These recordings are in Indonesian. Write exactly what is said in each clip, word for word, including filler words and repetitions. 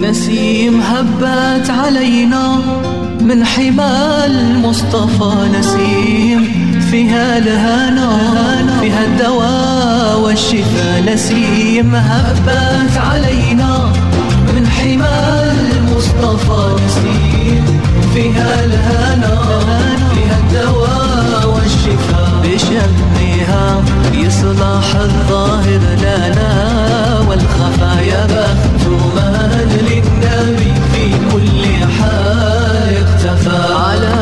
نسيم هبت علينا من حمى المصطفى نسيم فيها الهنا فيها الدواء والشفاء نسيم هبت علينا من حمى المصطفى نسيم فيها الهنا فيها الدواء والشفاء بشمها يصلح الظاهر لنا والخفايا بخت من للنبي في كل حال اختفى على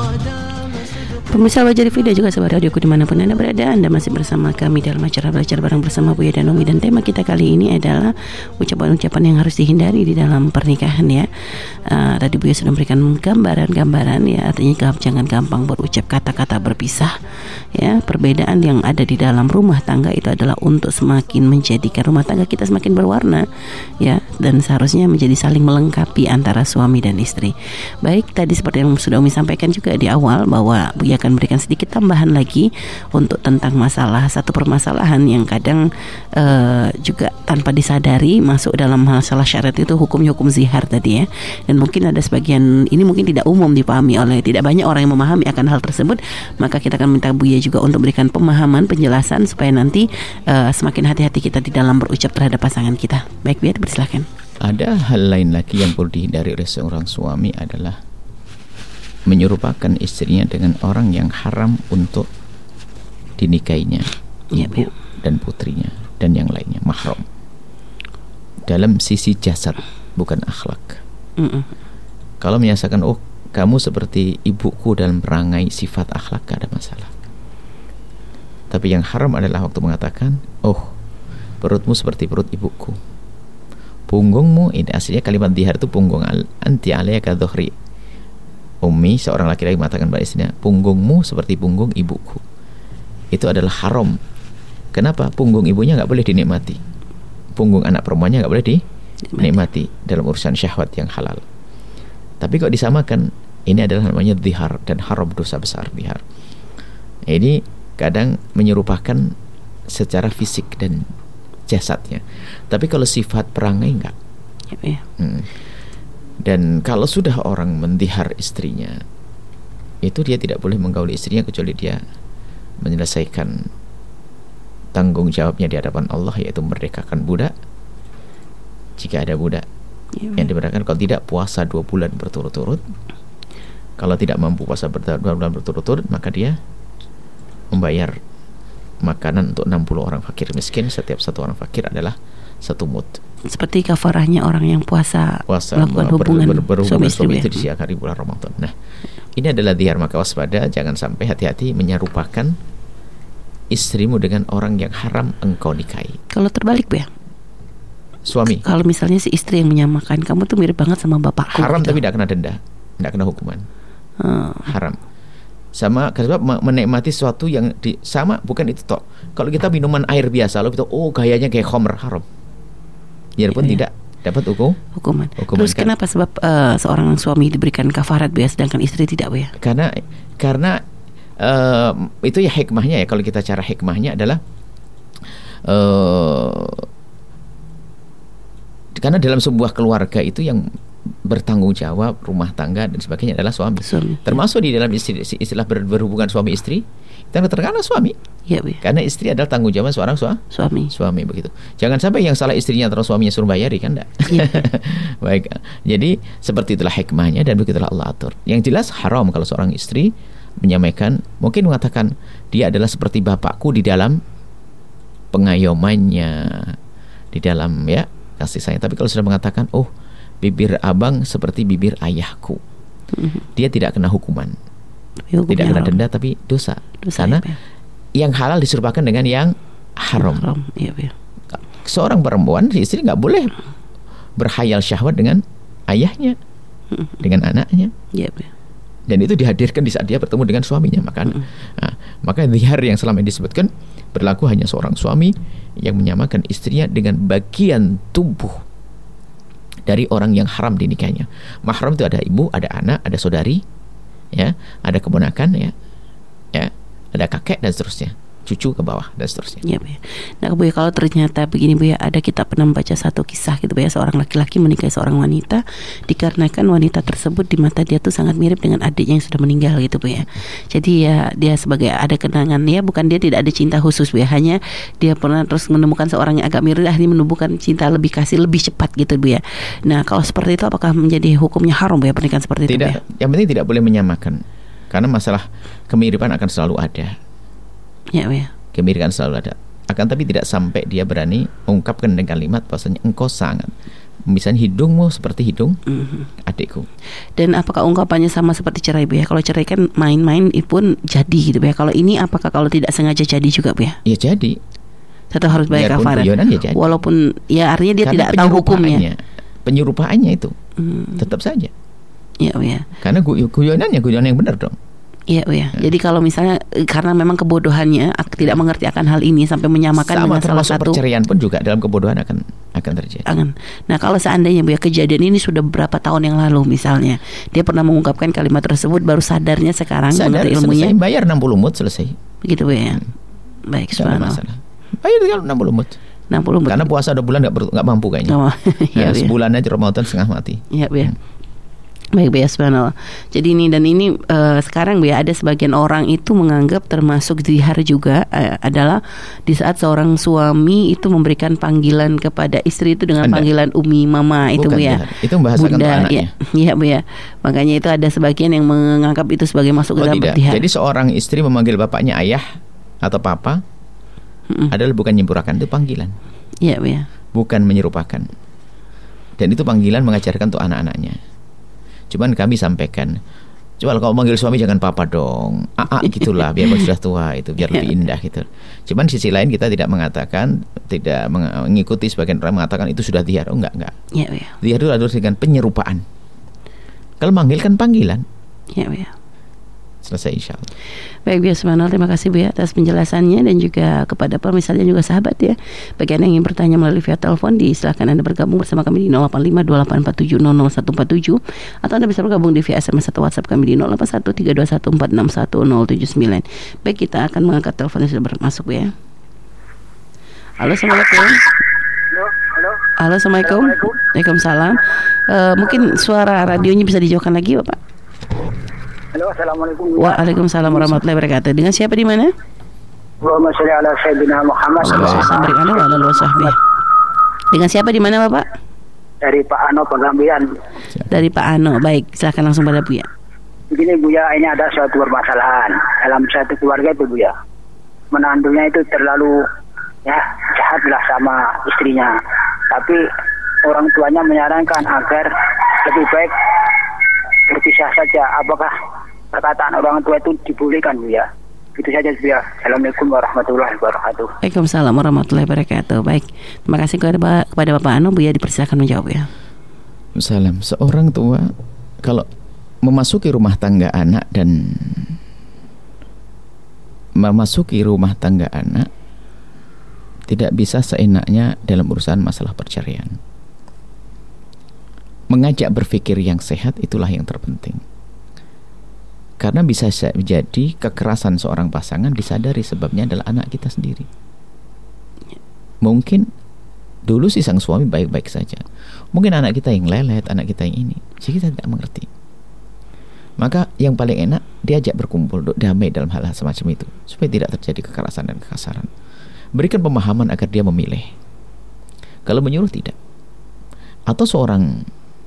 Pemirsa Wajah T V dan juga sahabat radioku dimanapun Anda berada, Anda masih bersama kami dalam acara Belajar Bareng bersama Buya dan Umi. Dan tema kita kali ini adalah ucapan-ucapan yang harus dihindari di dalam pernikahan ya. uh, Tadi Buya sudah memberikan gambaran-gambaran ya. Artinya jangan gampang berucap kata-kata berpisah ya. Perbedaan yang ada di dalam rumah tangga itu adalah untuk semakin menjadikan rumah tangga kita semakin berwarna ya. Dan seharusnya menjadi saling melengkapi antara suami dan istri. Baik, tadi seperti yang sudah Umi sampaikan juga di awal bahwa Buya akan berikan sedikit tambahan lagi untuk tentang masalah satu permasalahan yang kadang uh, juga tanpa disadari masuk dalam masalah syariat itu hukumnya hukum zihar tadi ya. Dan mungkin ada sebagian ini mungkin tidak umum dipahami oleh tidak banyak orang yang memahami akan hal tersebut, maka kita akan minta Buya juga untuk berikan pemahaman, penjelasan supaya nanti uh, semakin hati-hati kita di dalam berucap terhadap pasangan kita. Baik Buya, dipersilakan. Ada hal lain lagi yang perlu dihindari oleh seorang suami adalah menyerupakan istrinya dengan orang yang haram untuk dinikahinya, ya, ibu ya. dan putrinya dan yang lainnya, mahram dalam sisi jasad, bukan akhlak. Mm-mm. Kalau menyatakan oh kamu seperti ibuku dalam perangai sifat akhlak, gak ada masalah. Tapi yang haram adalah waktu mengatakan oh perutmu seperti perut ibuku, punggungmu, ini aslinya kalimat dihar itu punggung, anti alaya ka dhuhri. Umi, seorang laki-laki mengatakan pada istrinya, punggungmu seperti punggung ibuku. Itu adalah haram. Kenapa? Punggung ibunya gak boleh dinikmati, punggung anak perempuannya gak boleh dinikmati dalam urusan syahwat yang halal. Tapi kok disamakan, ini adalah namanya dhihar dan haram, dosa besar dhihar. Ini kadang menyerupakan secara fisik dan jasadnya, tapi kalau sifat perangai enggak. Ya, ya. Hmm. Dan kalau sudah orang mendihar istrinya, itu dia tidak boleh menggauli istrinya kecuali dia menyelesaikan tanggung jawabnya di hadapan Allah, yaitu merdekakan budak jika ada budak ya, yang diberikan. Kalau tidak, puasa dua bulan berturut-turut. Kalau tidak mampu puasa dua bulan berturut-turut, maka dia membayar makanan untuk enam puluh orang fakir miskin. Setiap satu orang fakir adalah satu mud. Seperti kafarahnya orang yang puasa, puasa melakukan ber, hubungan ber, ber, suami istri itu di siang hari bulan Ramadan. Nah, ini adalah dihar, maka waspada, jangan sampai hati-hati menyerupakan istrimu dengan orang yang haram engkau nikahi. Kalau terbalik ya, suami, kalau misalnya si istri yang menyamakan, kamu tuh mirip banget sama bapakku, haram gitu. Tapi tidak kena denda, tidak kena hukuman. hmm. Haram. Sama karena menikmati sesuatu yang di, sama bukan itu toh. Kalau kita minuman air biasa, lo itu oh gayanya kayak khamr, haram. Biarpun ya, tidak ya. dapat hukum hukuman. hukuman. Terus kan? Kenapa sebab uh, seorang suami diberikan kafarat biasa sedangkan istri tidak ya? Karena karena uh, itu ya hikmahnya ya. Kalau kita cara hikmahnya adalah uh, karena dalam sebuah keluarga itu yang bertanggung jawab rumah tangga dan sebagainya adalah suami. suami Termasuk ya. Di dalam istilah, istilah ber, berhubungan suami istri, kita terkena suami. Ya, ya. Karena istri adalah tanggung jawab seorang sua, suami. Suami begitu. Jangan sampai yang salah istrinya atau suaminya suruh bayari, kan enggak. Ya. Baik. Jadi seperti itulah hikmahnya dan begitulah Allah atur. Yang jelas haram kalau seorang istri menyampaikan, mungkin mengatakan dia adalah seperti bapakku di dalam pengayomannya, di dalam ya kasih sayang. Tapi kalau sudah mengatakan oh bibir abang seperti bibir ayahku, dia tidak kena hukuman, tidak kena denda, tapi dosa, dosa karena ya. Yang halal diserupakan dengan yang haram, haram. Ya, ya. Seorang perempuan, istri nggak boleh berkhayal syahwat dengan ayahnya, dengan anaknya, ya, ya. Dan itu dihadirkan di saat dia bertemu dengan suaminya. Maka, mm. nah, maka dhihar yang selama ini disebutkan berlaku hanya seorang suami yang menyamakan istrinya dengan bagian tubuh dari orang yang haram dinikahinya. Mahram itu ada ibu, ada anak, ada saudari, ya, ada keponakan, ya, ya, ada kakek dan seterusnya. cucu ke bawah dan seterusnya. Ya, Bu ya. Nah, Bu ya, kalau ternyata begini Bu ya, ada kita pernah membaca satu kisah gitu Bu ya, seorang laki-laki menikahi seorang wanita dikarenakan wanita tersebut di mata dia tuh sangat mirip dengan adiknya yang sudah meninggal gitu Bu ya. Jadi ya dia sebagai ada kenangan ya, bukan dia tidak ada cinta khusus Bu ya, hanya dia pernah terus menemukan seorang yang agak mirip, akhirnya menumbuhkan cinta lebih kasih lebih cepat gitu Bu ya. Nah, kalau seperti itu apakah menjadi hukumnya haram Bu ya pernikahan seperti tidak, itu Bu ya? Yang penting tidak boleh menyamakan. Karena masalah kemiripan akan selalu ada. Ya, ya. Kemiripan selalu ada. Akan tapi tidak sampai dia berani mengungkapkan dengan kalimat bahwasanya engkau sangat, misalnya hidungmu seperti hidung mm-hmm. adikku. Dan apakah ungkapannya sama seperti cerai Bu ya? Kalau cerai kan main-main pun jadi gitu Bu ya. Kalau ini apakah kalau tidak sengaja jadi juga Bu ya? Ya jadi. Tetap harus bayar kafarat. Ya walaupun ya artinya dia karena tidak tahu hukumnya. Penyerupaannya itu hmm. tetap saja. Ya Bu ya. Karena guyonannya guyonan yang benar dong. Iya, ya. Hmm. Jadi kalau misalnya karena memang kebodohannya tidak mengerti akan hal ini sampai menyamakan sama dengan salah satu, perceraian pun juga dalam kebodohan akan akan terjadi. Akan. Nah, kalau seandainya Bu ya kejadian ini sudah beberapa tahun yang lalu misalnya, dia pernah mengungkapkan kalimat tersebut baru sadarnya sekarang Sadar, mengerti ilmunya. Selesai, bayar enam puluh mut selesai. Begitu Bu ya. Hmm. Baik, subhanallah. Bayar enam puluh mut. enam puluh mut. Karena puasa dua bulan enggak enggak mampu kayaknya. Oh, ya, nah, sebulan aja Ramadan setengah mati. Iya, Bu ya. Hmm. Baik Bu ya, subhanallah. Jadi ini dan ini uh, sekarang Bu ya, ada sebagian orang itu menganggap termasuk zihar juga uh, adalah di saat seorang suami itu memberikan panggilan kepada istri itu dengan Anda. panggilan umi, mama. Bukan itu Bu ya. Itu membahasakan Bunda, untuk anaknya. Iya Bu ya. Makanya itu ada sebagian yang menganggap itu sebagai masuk ke oh, dalam zihar. Jadi seorang istri memanggil bapaknya ayah atau papa mm-mm. adalah bukan menyempurnakan, itu panggilan. Iya Bu ya. Bukan menyerupakan. Dan itu panggilan mengajarkan untuk anak-anaknya. Cuman kami sampaikan, coba kalau manggil suami jangan papa dong, aa gitulah, biar sudah tua itu biar lebih indah gitu. Cuman sisi lain kita tidak mengatakan, tidak mengikuti sebagian orang mengatakan itu sudah zihar. Oh enggak enggak. Ya, ya. Zihar itu adalah dengan penyerupaan. Kalau manggil kan panggilan. Ya, ya. Selesai insyaallah. Baik Bu ya, subhanallah, terima kasih Bu ya atas penjelasannya dan juga kepada pemirsa dan juga sahabat ya. Bagi Anda yang ingin bertanya melalui via telepon, silakan Anda bergabung bersama kami di nol delapan lima dua delapan empat tujuh nol nol satu empat tujuh atau Anda bisa bergabung di via S M S atau WhatsApp kami di nol delapan satu tiga dua satu empat enam satu nol tujuh sembilan. Baik, kita akan mengangkat telepon yang sudah bermasuk Bu ya. Halo, assalamualaikum. Halo, halo. Halo, assalamualaikum. Waalaikumsalam. Uh, mungkin suara radionya bisa dijauhkan lagi Bapak. Halo, assalamualaikum. Waalaikumsalam warahmatullahi wabarakatuh. Dengan siapa di mana? Allahumma sholli ala sayyidina Muhammad. Dengan siapa di mana Bapak? Dari Pak Ano Pegambian. Dari Pak Ano. Baik, silakan langsung pada Bu ya. Begini Bu ya, ini ada suatu permasalahan dalam satu keluarga itu Bu ya. Menantunya itu terlalu ya jahatlah sama istrinya. Tapi orang tuanya menyarankan agar lebih baik berpisah saja. Apakah perkataan orang tua itu dibolehkan Bu ya? Itu saja Bu ya. Assalamualaikum warahmatullahi wabarakatuh. Waalaikumsalam warahmatullahi wabarakatuh. Baik, terima kasih kepada, kepada Bapak Ano Bu ya, dipersilakan menjawab ya. Salam. Seorang tua kalau memasuki rumah tangga anak dan memasuki rumah tangga anak tidak bisa seenaknya dalam urusan masalah perceraian. Mengajak berpikir yang sehat itulah yang terpenting. Karena bisa jadi kekerasan seorang pasangan disadari sebabnya adalah anak kita sendiri. Mungkin dulu si sang suami baik-baik saja. Mungkin anak kita yang lelet, anak kita yang ini. Jadi kita tidak mengerti. Maka yang paling enak diajak berkumpul, damai dalam hal-hal semacam itu, supaya tidak terjadi kekerasan dan kekasaran. Berikan pemahaman agar dia memilih. Kalau menyuruh tidak. Atau seorang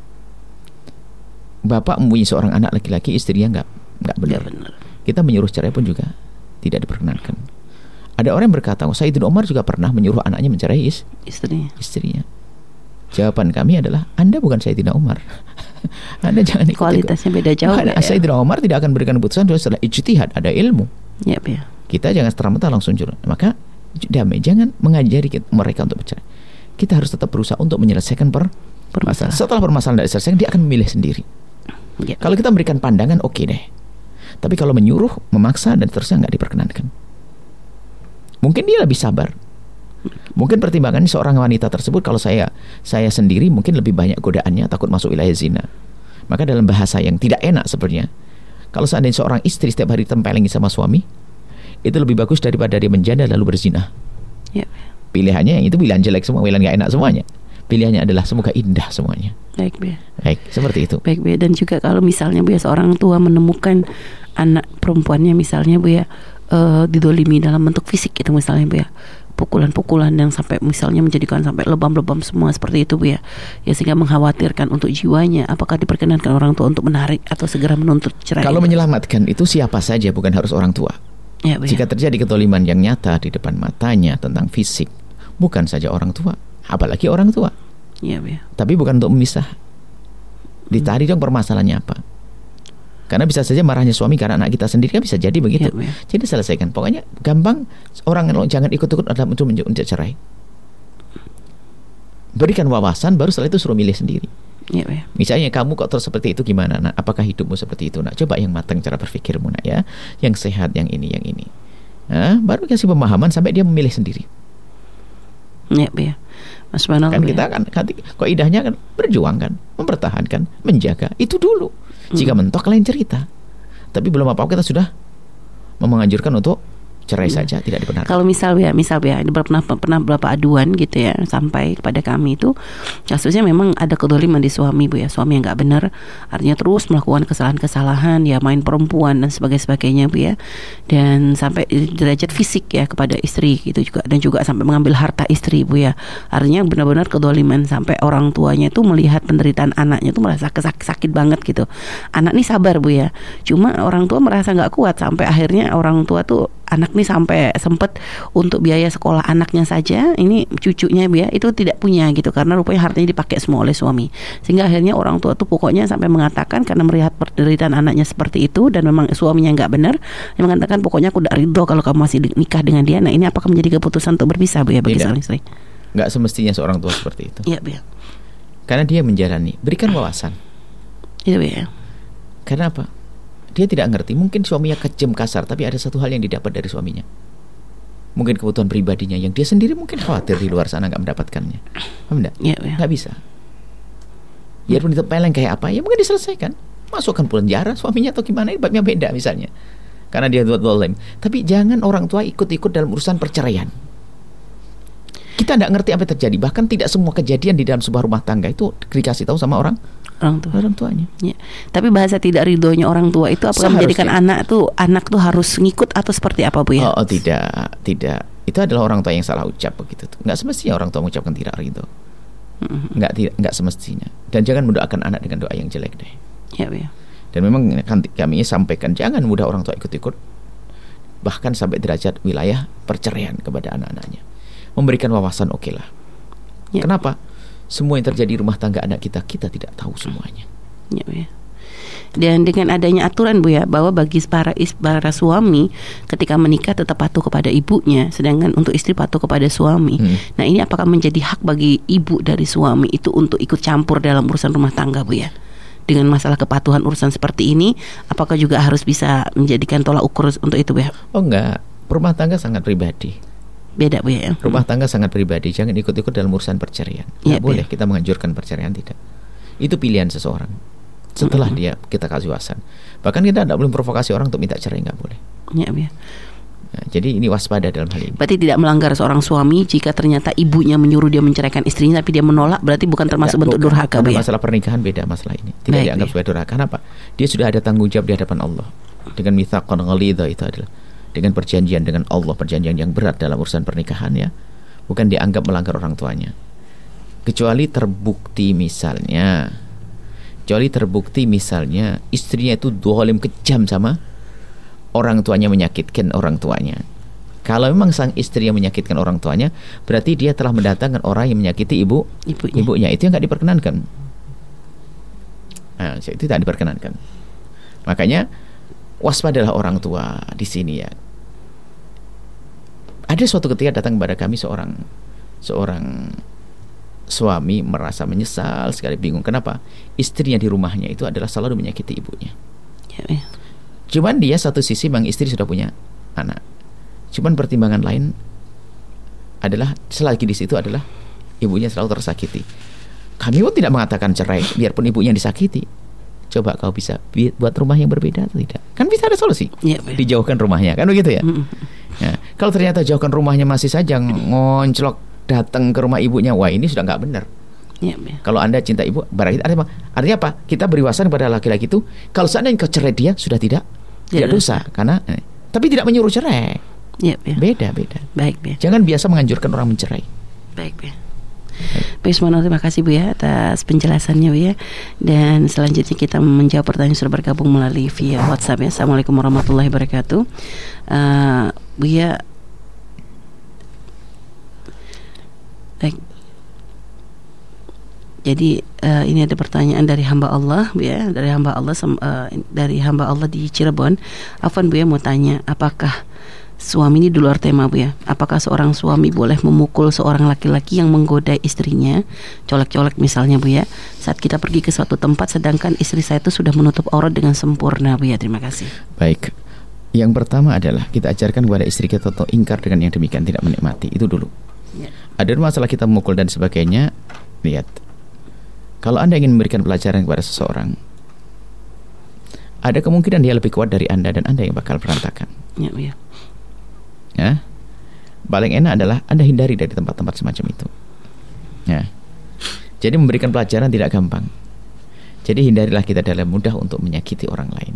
bapak mempunyai seorang anak laki-laki, istrinya enggak enggak benar. benar. Kita menyuruh cerai pun juga tidak diperkenankan. Ada orang yang berkata, oh, Sayyidina Umar juga pernah menyuruh anaknya mencerai is, istrinya. istrinya. Jawaban kami adalah, Anda bukan Sayyidina Umar. Anda jangan ikut. Kualitasnya beda jauh. Nah, ya. Sayyidina Umar tidak akan berikan keputusan setelah ijtihad, ada ilmu. Yep, ya. Kita jangan serta-merta langsung curang. Maka damai, jangan mengajari mereka untuk bercerai. Kita harus tetap berusaha untuk menyelesaikan per permasalahan. Setelah permasalahan tidak diselesaikan, dia akan memilih sendiri. Yep. Kalau kita memberikan pandangan, oke okay deh. Tapi kalau menyuruh, memaksa dan seterusnya nggak diperkenankan. Mungkin dia lebih sabar. Mungkin pertimbangannya seorang wanita tersebut, kalau saya saya sendiri mungkin lebih banyak godaannya, takut masuk wilayah zina. Maka dalam bahasa yang tidak enak sebenarnya, kalau seandainya seorang istri setiap hari tempelingi sama suami, itu lebih bagus daripada dia menjanda lalu berzina. Ya. Pilihannya yang itu pilihan jelek semua, pilihan gak enak semuanya. Pilihannya adalah semoga indah semuanya. Baik, Bu. Baik, seperti itu. Baik, Bu. Dan juga kalau misalnya Bu ya, seorang tua menemukan anak perempuannya misalnya Bu ya, uh, didolimi dalam bentuk fisik gitu misalnya Bu ya, pukulan-pukulan yang sampai misalnya menjadikan sampai lebam-lebam semua seperti itu Bu ya, ya sehingga mengkhawatirkan untuk jiwanya, apakah diperkenankan orang tua untuk menarik atau segera menuntut cerai? Kalau menyelamatkan itu siapa saja, bukan harus orang tua. Ya, Bu, jika ya. terjadi ketoliman yang nyata di depan matanya tentang fisik, bukan saja orang tua, apalagi orang tua. Ya, Bu ya. Tapi bukan untuk memisah. Ditarik dong permasalahannya apa. Karena bisa saja marahnya suami karena anak kita sendiri, kan bisa jadi begitu. Ya, ya. Jadi selesaikan. Pokoknya gampang, orang jangan ikut-ikut dalam untuk untuk cerai. Berikan wawasan, baru setelah itu suruh milih sendiri. Ya, ya. Misalnya kamu kok terus seperti itu gimana, nak? Apakah hidupmu seperti itu, nak? Coba yang matang cara berpikirmu, nak, ya. Yang sehat, yang ini, yang ini. Nah, baru kasih pemahaman sampai dia memilih sendiri. Ya, ya. Mas Banal, kan kita kan, kan kok idahnya kan berjuang kan, mempertahankan, menjaga itu dulu. Jika mentok lain cerita. Tapi belum apa-apa kita sudah menganjurkan untuk cerai hmm. saja, tidak dibenarkan. Kalau misal ya, misal ya, pernah pernah beberapa aduan gitu ya sampai kepada kami itu kasusnya memang ada kedoliman di suami Bu ya, suami yang nggak benar, artinya terus melakukan kesalahan-kesalahan ya, main perempuan dan sebagainya Bu ya, dan sampai derajat fisik ya kepada istri gitu juga, dan juga sampai mengambil harta istri Bu ya, artinya benar-benar kedoliman sampai orang tuanya itu melihat penderitaan anaknya itu merasa sakit, sakit banget gitu. Anak nih sabar Bu ya, cuma orang tua merasa nggak kuat sampai akhirnya orang tua tuh anak nih sampai sempet untuk biaya sekolah anaknya saja, ini cucunya ya, itu tidak punya gitu, karena rupanya hartanya dipakai semua oleh suami. Sehingga akhirnya orang tua tuh pokoknya sampai mengatakan karena melihat penderitaan anaknya seperti itu dan memang suaminya nggak benar, dia mengatakan pokoknya aku tidak ridho kalau kamu masih nikah dengan dia. Nah, ini apakah menjadi keputusan untuk berpisah Bu ya bagi seorang istri? Nggak semestinya seorang tua seperti itu. Iya Bu ya. Karena dia menjalani, berikan wawasan. Iya Bu ya. Karena apa? Dia tidak ngerti, mungkin suaminya kejam kasar, tapi ada satu hal yang didapat dari suaminya. Mungkin kebutuhan pribadinya yang dia sendiri mungkin khawatir di luar sana nggak mendapatkannya. Paham nggak? Ya, ya. Nggak bisa. Biarpun itu peleng kayak apa, ya mungkin diselesaikan. Masukkan penjara suaminya atau gimana, babnya beda misalnya. Karena dia buat zalim. Tapi jangan orang tua ikut-ikut dalam urusan perceraian. Kita nggak ngerti apa yang terjadi. Bahkan tidak semua kejadian di dalam sebuah rumah tangga itu dikasih tahu sama orang orang tua, orang tuanya. Ya. Tapi bahasa tidak ridhonya orang tua itu apakah menjadikan anak tuh anak tuh harus ngikut atau seperti apa Bu ya? Oh, oh tidak, tidak. Itu adalah orang tua yang salah ucap begitu tuh. Nggak semestinya orang tua mengucapkan tidak ridho. Mm-hmm. Nggak tidak, nggak semestinya. Dan jangan mendoakan anak dengan doa yang jelek deh. Ya, Bu ya. Dan memang kami sampaikan jangan mudah orang tua ikut-ikut, bahkan sampai derajat wilayah perceraian kepada anak-anaknya. Memberikan wawasan oke okay lah. Ya. Kenapa? Semua yang terjadi di rumah tangga anak kita, kita tidak tahu semuanya. Ya, ya. Dan dengan adanya aturan Bu ya, bahwa bagi para, para suami ketika menikah tetap patuh kepada ibunya, sedangkan untuk istri patuh kepada suami. Hmm. Nah, ini apakah menjadi hak bagi ibu dari suami itu untuk ikut campur dalam urusan rumah tangga Bu ya? Dengan masalah kepatuhan urusan seperti ini, apakah juga harus bisa menjadikan tolak ukur untuk itu Bu ya? Oh enggak, rumah tangga sangat pribadi. Beda Bu ya. Rumah tangga sangat pribadi, jangan ikut-ikut dalam urusan perceraian. Nggak ya, boleh ya. Kita menganjurkan perceraian, tidak. Itu pilihan seseorang. Setelah mm-hmm. dia kita kasih wawasan. Bahkan kita tidak boleh provokasi orang untuk minta cerai, nggak boleh. Ya, ya. Nah, jadi ini waspada dalam hal ini. Berarti tidak melanggar seorang suami jika ternyata ibunya menyuruh dia menceraikan istrinya tapi dia menolak, berarti bukan termasuk Nggak, bentuk bukan. durhaka Bu ya. Masalah pernikahan beda masalah ini. Tidak Baik, dianggap ya. sebagai durhaka. Kenapa? Dia sudah ada tanggung jawab di hadapan Allah. Dengan mitsaqan ghalidha itu adalah dengan perjanjian dengan Allah, perjanjian yang berat dalam urusan pernikahan ya, bukan dianggap melanggar orang tuanya. Kecuali terbukti misalnya, kecuali terbukti misalnya istrinya itu zalim kejam sama orang tuanya, menyakitkan orang tuanya. Kalau memang sang istri yang menyakitkan orang tuanya, berarti dia telah mendatangkan orang yang menyakiti ibu ibunya, ibunya. Itu yang nggak diperkenankan. Nah, itu tidak diperkenankan. Makanya waspadalah orang tua di sini ya. Ada suatu ketika datang kepada kami seorang seorang suami merasa menyesal sekali, bingung kenapa istrinya di rumahnya itu adalah selalu menyakiti ibunya. Ya, ya. Cuman dia satu sisi bang istri sudah punya anak. Cuman pertimbangan lain adalah selagi di situ adalah ibunya selalu tersakiti. Kami pun tidak mengatakan cerai biarpun ibunya disakiti. Coba kau bisa buat rumah yang berbeda atau tidak? Kan bisa ada solusi. Ya, dijauhkan rumahnya, kan begitu ya? Mm-hmm. Ya. Kalau ternyata jauhkan rumahnya masih saja ngonclok datang ke rumah ibunya, wah ini sudah nggak benar. Ya, ya. Kalau Anda cinta ibu, berarti artinya apa? Artinya apa? Kita beri wawasan kepada laki-laki itu, kalau seandainya kau cerai dia sudah tidak ya, tidak dosa, karena eh, tapi tidak menyuruh cerai. Ya, ya. Beda, beda. Baik, ya. Jangan biasa menganjurkan orang mencerai. Baik, ya. Baik, semuanya terima kasih Bu ya atas penjelasannya Bu ya. Dan selanjutnya kita menjawab pertanyaan yang sudah bergabung melalui via WhatsApp ya. Assalamualaikum warahmatullahi wabarakatuh. uh, Bu ya. Baik. Jadi uh, ini ada pertanyaan dari hamba Allah Bu ya, dari hamba Allah uh, dari hamba Allah di Cirebon. Afwan Bu ya, mau tanya, apakah suami ini di luar tema Bu ya, apakah seorang suami boleh memukul seorang laki-laki yang menggoda istrinya, colek-colek misalnya Bu ya, saat kita pergi ke suatu tempat sedangkan istri saya itu sudah menutup aurat dengan sempurna Bu ya? Terima kasih. Baik, yang pertama adalah kita ajarkan kepada istri kita untuk ingkar dengan yang demikian, tidak menikmati, itu dulu ya. Ada masalah kita memukul dan sebagainya, lihat, kalau Anda ingin memberikan pelajaran kepada seseorang, ada kemungkinan dia lebih kuat dari Anda dan Anda yang bakal berantakan ya, ya. Ya, paling enak adalah Anda hindari dari tempat-tempat semacam itu. Ya, jadi memberikan pelajaran tidak gampang. Jadi hindarilah kita dalam mudah untuk menyakiti orang lain.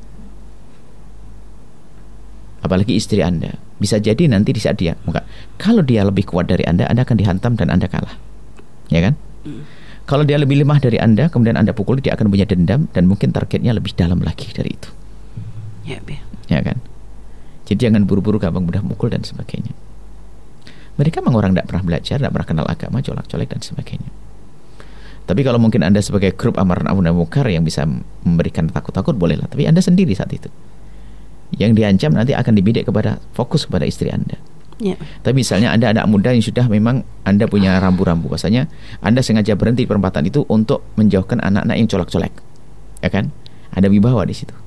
Apalagi istri Anda. Bisa jadi nanti di saat dia, enggak, kalau dia lebih kuat dari Anda, Anda akan dihantam dan Anda kalah. Ya kan? Hmm. Kalau dia lebih lemah dari Anda, kemudian Anda pukul, dia akan punya dendam dan mungkin targetnya lebih dalam lagi dari itu. Ya, ya kan? Jadi jangan buru-buru gampang mudah mukul dan sebagainya. Mereka memang orang tidak pernah belajar, tidak pernah kenal agama, colak-colek dan sebagainya. Tapi kalau mungkin Anda sebagai grup amar ma'ruf nahi munkar yang bisa memberikan takut-takut, bolehlah. Tapi Anda sendiri saat itu, yang diancam nanti akan dibidik kepada fokus kepada istri Anda. Ya. Tapi misalnya Anda anak muda yang sudah memang Anda punya rambu-rambu, bahasanya Anda sengaja berhenti di perempatan itu untuk menjauhkan anak-anak yang colak-colek, ya kan? Ada wibawa di situ.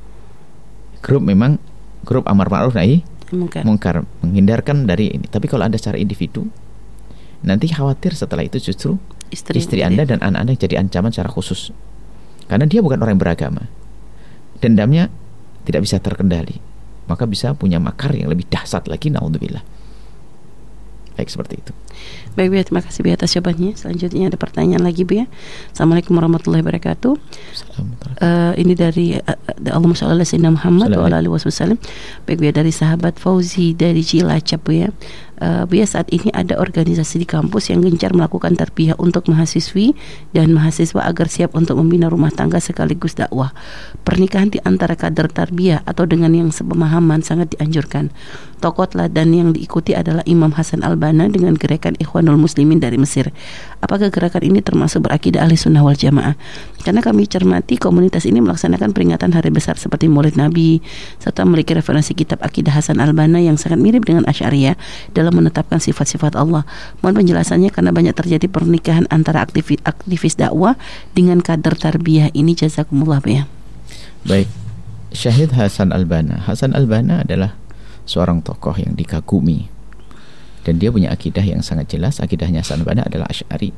Grup memang grup amar ma'ruf nahi munkar, menghindarkan dari ini. Tapi kalau Anda secara individu, nanti khawatir setelah itu justru istri, istri Anda dan anak-anak jadi ancaman secara khusus, karena dia bukan orang yang beragama, dendamnya tidak bisa terkendali, maka bisa punya makar yang lebih dahsyat lagi, naudzubillah. Baik, seperti itu. Baik Bu ya, terima kasih Bu atas jawabannya. Selanjutnya ada pertanyaan lagi Bu ya. Assalamualaikum warahmatullahi wabarakatuh. Uh, ini dari uh, Allahumma shalli ala sayyidina Muhammad wa ala alihi wasallam. Baik Bu ya, dari sahabat Fauzi dari Cilacap Bu ya. Uh, Bu ya, saat ini ada organisasi di kampus yang gencar melakukan tarbiyah untuk mahasiswi dan mahasiswa agar siap untuk membina rumah tangga sekaligus dakwah. Pernikahan di antara kader tarbiyah atau dengan yang sepemahaman sangat dianjurkan. Tokoh teladan yang diikuti adalah Imam Hasan Al-Banna dengan gerakan Ikhwanul Muslimin dari Mesir. Apakah gerakan ini termasuk berakidah ahli sunnah wal jamaah? Karena kami cermati komunitas ini melaksanakan peringatan hari besar seperti Maulid Nabi, serta memiliki referensi kitab akidah Hasan Al-Banna yang sangat mirip dengan Asy'ariyah dalam menetapkan sifat-sifat Allah. Mohon penjelasannya karena banyak terjadi pernikahan antara aktivis, aktivis dakwah dengan kader tarbiyah ini. Jazakumullah ya. Baik, Syahid Hasan Al-Banna. Hasan Al-Banna adalah seorang tokoh yang dikagumi dan dia punya akidah yang sangat jelas. Akidahnya Hasan Al-Banna adalah Asy'ari.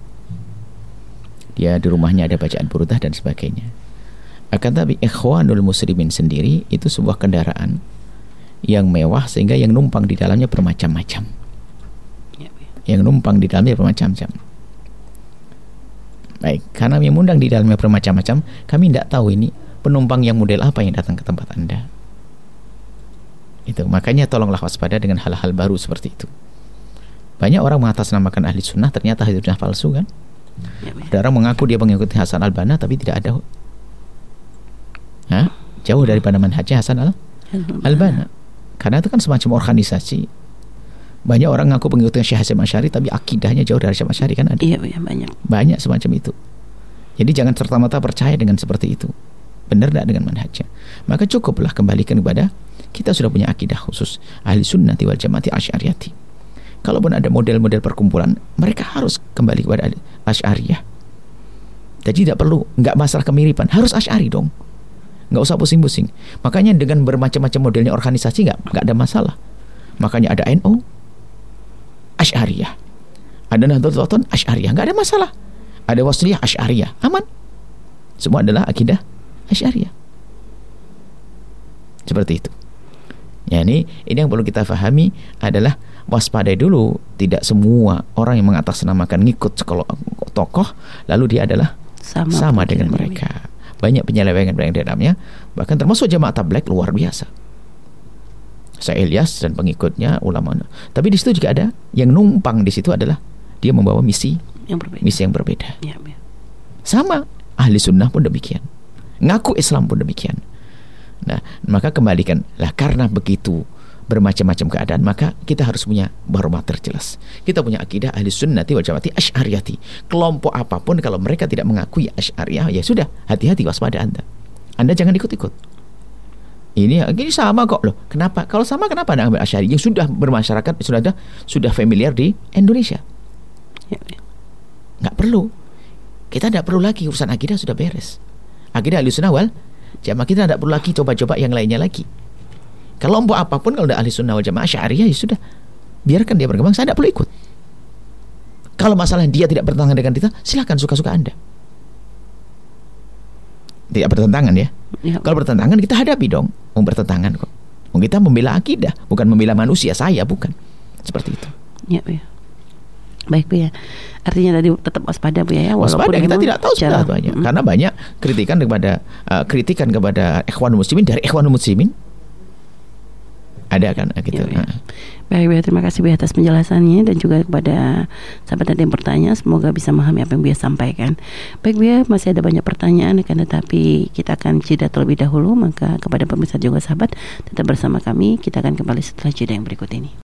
Dia di rumahnya ada bacaan burdah dan sebagainya. Akan tapi Ikhwanul Muslimin sendiri itu sebuah kendaraan yang mewah sehingga yang numpang di dalamnya bermacam-macam. Yang numpang di dalamnya bermacam-macam. Baik, karena yang mengundang di dalamnya bermacam-macam, kami tidak tahu ini penumpang yang model apa yang datang ke tempat Anda. Itu makanya tolonglah waspada dengan hal-hal baru seperti itu. Banyak orang mengatasnamakan ahli sunnah, ternyata ahli sunnah palsu kan. Ya, ada orang mengaku dia mengikuti Hasan Al-Banna tapi tidak ada, Hah? jauh daripada manhajnya Hasan Al-Banna. Karena itu kan semacam organisasi. Banyak orang ngaku pengikutnya Syekh Hasyim Asy'ari tapi akidahnya jauh dari Syekh Asy'ari kan ada. Iya, iya, banyak. Banyak semacam itu. Jadi jangan serta-merta percaya dengan seperti itu. Benar tidak dengan manhajnya? Maka cukuplah kembalikan kepada kita sudah punya akidah khusus ahli sunnati wal jamaati asy'ariyati. Kalaupun ada model-model perkumpulan, mereka harus kembali kepada Asy'ariyah. Jadi tidak perlu, nggak masalah kemiripan, harus Asy'ari dong. Nggak usah pusing-pusing. Makanya dengan bermacam-macam modelnya organisasi nggak nggak ada masalah. Makanya ada N U Asy'ariyah, ada Nahdlatul Asy'ariyah, nggak ada masalah. Ada Wasliyah Asy'ariyah, aman. Semua adalah akidah Asy'ariyah. Seperti itu. Ya, ini ini yang perlu kita pahami adalah waspadai dulu, tidak semua orang yang mengatasnamakan ngikut sekolah tokoh lalu dia adalah sama, sama dengan mereka. Banyak penyelewengan yang di dalamnya, bahkan termasuk jamaah tabligh luar biasa. Saya Ilyas dan pengikutnya ulama. Tapi di situ juga ada yang numpang di situ adalah dia membawa misi yang berbeda. Misi yang berbeda. Ya, ya. Sama ahli sunnah pun demikian. Ngaku Islam pun demikian. Nah, maka kembalikan lah, karena begitu bermacam-macam keadaan, maka kita harus punya barometer jelas. Kita punya akidah ahli sunnati wal jamaati asy'ariyati. Kelompok apapun kalau mereka tidak mengakui asy'ariyah, ya sudah, hati-hati, waspada Anda. Anda jangan ikut-ikut. Ini ini sama kok loh. Kenapa? Kalau sama kenapa Anda ambil asy'ariyah yang sudah bermasyarakat, sudah ada, sudah familiar di Indonesia? Ya, ya. Nggak perlu. Kita tidak perlu lagi, urusan akidah sudah beres. Akidah ahli sunnah wal jamaah kita tidak perlu lagi coba-coba yang lainnya lagi. Kelompok apapun kalau udah ahli sunnah wal jamaah asy'ariyah, ya sudah, biarkan dia berkembang, saya tidak perlu ikut. Kalau masalah dia tidak bertentangan dengan kita, silakan, suka-suka Anda. Tidak bertentangan ya, ya. Kalau bertentangan kita hadapi dong. Mau bertentangan kok, kita membela akidah, bukan membela manusia. Saya bukan seperti itu. Ya, ya. Baik Bu ya. Artinya tadi tetap waspada Bu ya. Waspada, kita tidak tahu sebenarnya banyak. Mm-hmm. Karena banyak kritikan kepada uh, kritikan kepada Ikhwanul Muslimin dari Ikhwanul Muslimin. Ada kan gitu. Ya, ya. Baik Bu, terima kasih Bu atas penjelasannya dan juga kepada sahabat yang bertanya, semoga bisa memahami apa yang Bu sampaikan. Baik Bu, masih ada banyak pertanyaan akan tetapi kita akan jeda terlebih dahulu, maka kepada pemirsa juga sahabat tetap bersama kami, kita akan kembali setelah jeda yang berikut ini.